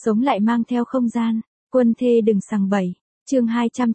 Sống lại mang theo không gian, quân thê đừng sằng bậy. Chương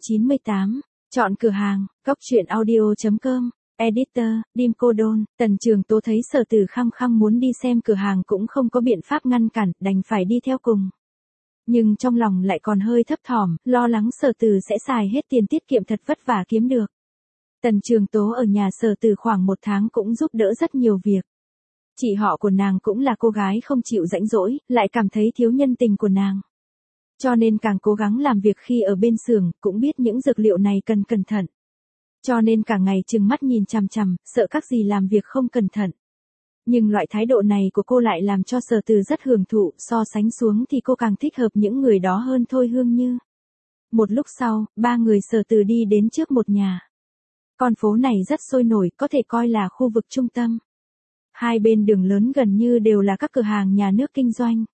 298, chọn cửa hàng, góc truyện audio.com, editor, Dim Cô Đôn. Tần Trường Tố thấy Sở Từ khăng khăng muốn đi xem cửa hàng cũng không có biện pháp ngăn cản, đành phải đi theo cùng. Nhưng trong lòng lại còn hơi thấp thỏm, lo lắng Sở Từ sẽ xài hết tiền tiết kiệm thật vất vả kiếm được. Tần Trường Tố ở nhà Sở Từ khoảng 1 tháng cũng giúp đỡ rất nhiều việc. Chị họ của nàng cũng là cô gái không chịu rãnh rỗi, lại cảm thấy thiếu nhân tình của nàng. Cho nên càng cố gắng làm việc khi ở bên xưởng, cũng biết những dược liệu này cần cẩn thận. Cho nên cả ngày trừng mắt nhìn chằm chằm, sợ các gì làm việc không cẩn thận. Nhưng loại thái độ này của cô lại làm cho Sở Từ rất hưởng thụ, so sánh xuống thì cô càng thích hợp những người đó hơn thôi Hương Như. Một lúc sau, 3 người Sở Từ đi đến trước một nhà. Con phố này rất sôi nổi, có thể coi là khu vực trung tâm. Hai bên đường lớn gần như đều là các cửa hàng nhà nước kinh doanh.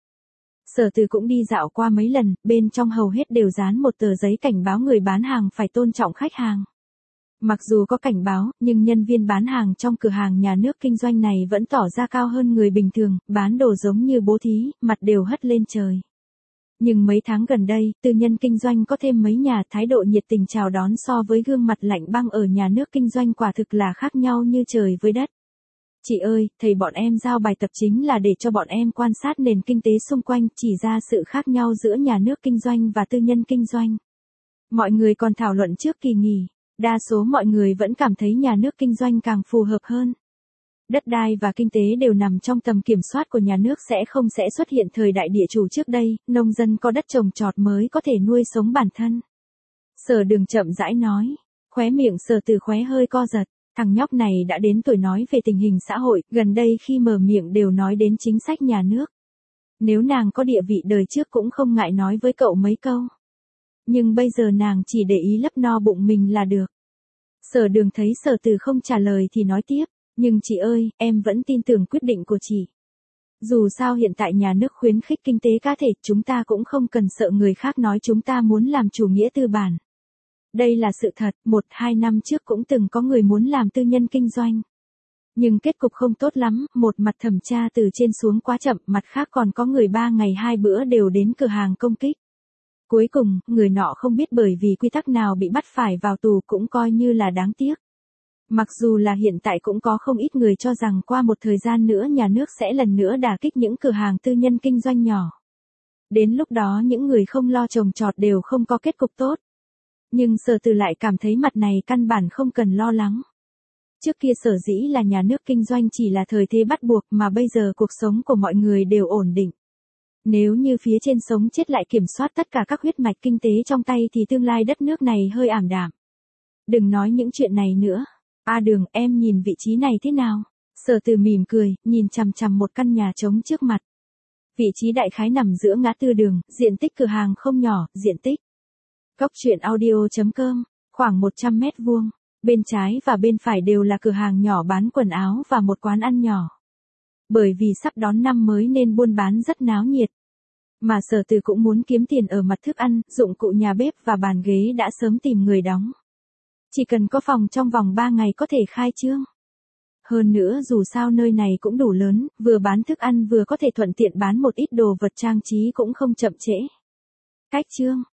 Sở Từ cũng đi dạo qua mấy lần, bên trong hầu hết đều dán một tờ giấy cảnh báo người bán hàng phải tôn trọng khách hàng. Mặc dù có cảnh báo, nhưng nhân viên bán hàng trong cửa hàng nhà nước kinh doanh này vẫn tỏ ra cao hơn người bình thường, bán đồ giống như bố thí, mặt đều hất lên trời. Nhưng mấy tháng gần đây, tư nhân kinh doanh có thêm mấy nhà, thái độ nhiệt tình chào đón so với gương mặt lạnh băng ở nhà nước kinh doanh quả thực là khác nhau như trời với đất. Chị ơi, thầy bọn em giao bài tập chính là để cho bọn em quan sát nền kinh tế xung quanh, chỉ ra sự khác nhau giữa nhà nước kinh doanh và tư nhân kinh doanh. Mọi người còn thảo luận trước kỳ nghỉ, đa số mọi người vẫn cảm thấy nhà nước kinh doanh càng phù hợp hơn. Đất đai và kinh tế đều nằm trong tầm kiểm soát của nhà nước, sẽ xuất hiện thời đại địa chủ trước đây, nông dân có đất trồng trọt mới có thể nuôi sống bản thân. Sở Đường chậm rãi nói, khóe miệng Sở Từ khóe hơi co giật. Thằng nhóc này đã đến tuổi nói về tình hình xã hội, gần đây khi mở miệng đều nói đến chính sách nhà nước. Nếu nàng có địa vị đời trước cũng không ngại nói với cậu mấy câu. Nhưng bây giờ nàng chỉ để ý lấp no bụng mình là được. Sở Đường thấy Sở Từ không trả lời thì nói tiếp, nhưng chị ơi, em vẫn tin tưởng quyết định của chị. Dù sao hiện tại nhà nước khuyến khích kinh tế cá thể, chúng ta cũng không cần sợ người khác nói chúng ta muốn làm chủ nghĩa tư bản. Đây là sự thật, 1-2 năm trước cũng từng có người muốn làm tư nhân kinh doanh. Nhưng kết cục không tốt lắm, một mặt thẩm tra từ trên xuống quá chậm, mặt khác còn có người 3 ngày 2 bữa đều đến cửa hàng công kích. Cuối cùng, người nọ không biết bởi vì quy tắc nào bị bắt phải vào tù cũng coi như là đáng tiếc. Mặc dù là hiện tại cũng có không ít người cho rằng qua một thời gian nữa nhà nước sẽ lần nữa đả kích những cửa hàng tư nhân kinh doanh nhỏ. Đến lúc đó những người không lo trồng trọt đều không có kết cục tốt. Nhưng Sở Từ lại cảm thấy mặt này căn bản không cần lo lắng. Trước kia sở dĩ là nhà nước kinh doanh chỉ là thời thế bắt buộc mà bây giờ cuộc sống của mọi người đều ổn định. Nếu như phía trên sống chết lại kiểm soát tất cả các huyết mạch kinh tế trong tay thì tương lai đất nước này hơi ảm đạm. Đừng nói những chuyện này nữa. Đường, em nhìn vị trí này thế nào? Sở Từ mỉm cười, nhìn chằm chằm một căn nhà trống trước mặt. Vị trí đại khái nằm giữa ngã tư đường, diện tích cửa hàng không nhỏ, diện tích. Góc truyện audio.com, khoảng 100 mét vuông. Bên trái và bên phải đều là cửa hàng nhỏ bán quần áo và một quán ăn nhỏ. Bởi vì sắp đón năm mới nên buôn bán rất náo nhiệt. Mà Sở Từ cũng muốn kiếm tiền ở mặt thức ăn, dụng cụ nhà bếp và bàn ghế đã sớm tìm người đóng. Chỉ cần có phòng trong vòng 3 ngày có thể khai trương. Hơn nữa dù sao nơi này cũng đủ lớn, vừa bán thức ăn vừa có thể thuận tiện bán một ít đồ vật trang trí cũng không chậm trễ. Cách trương,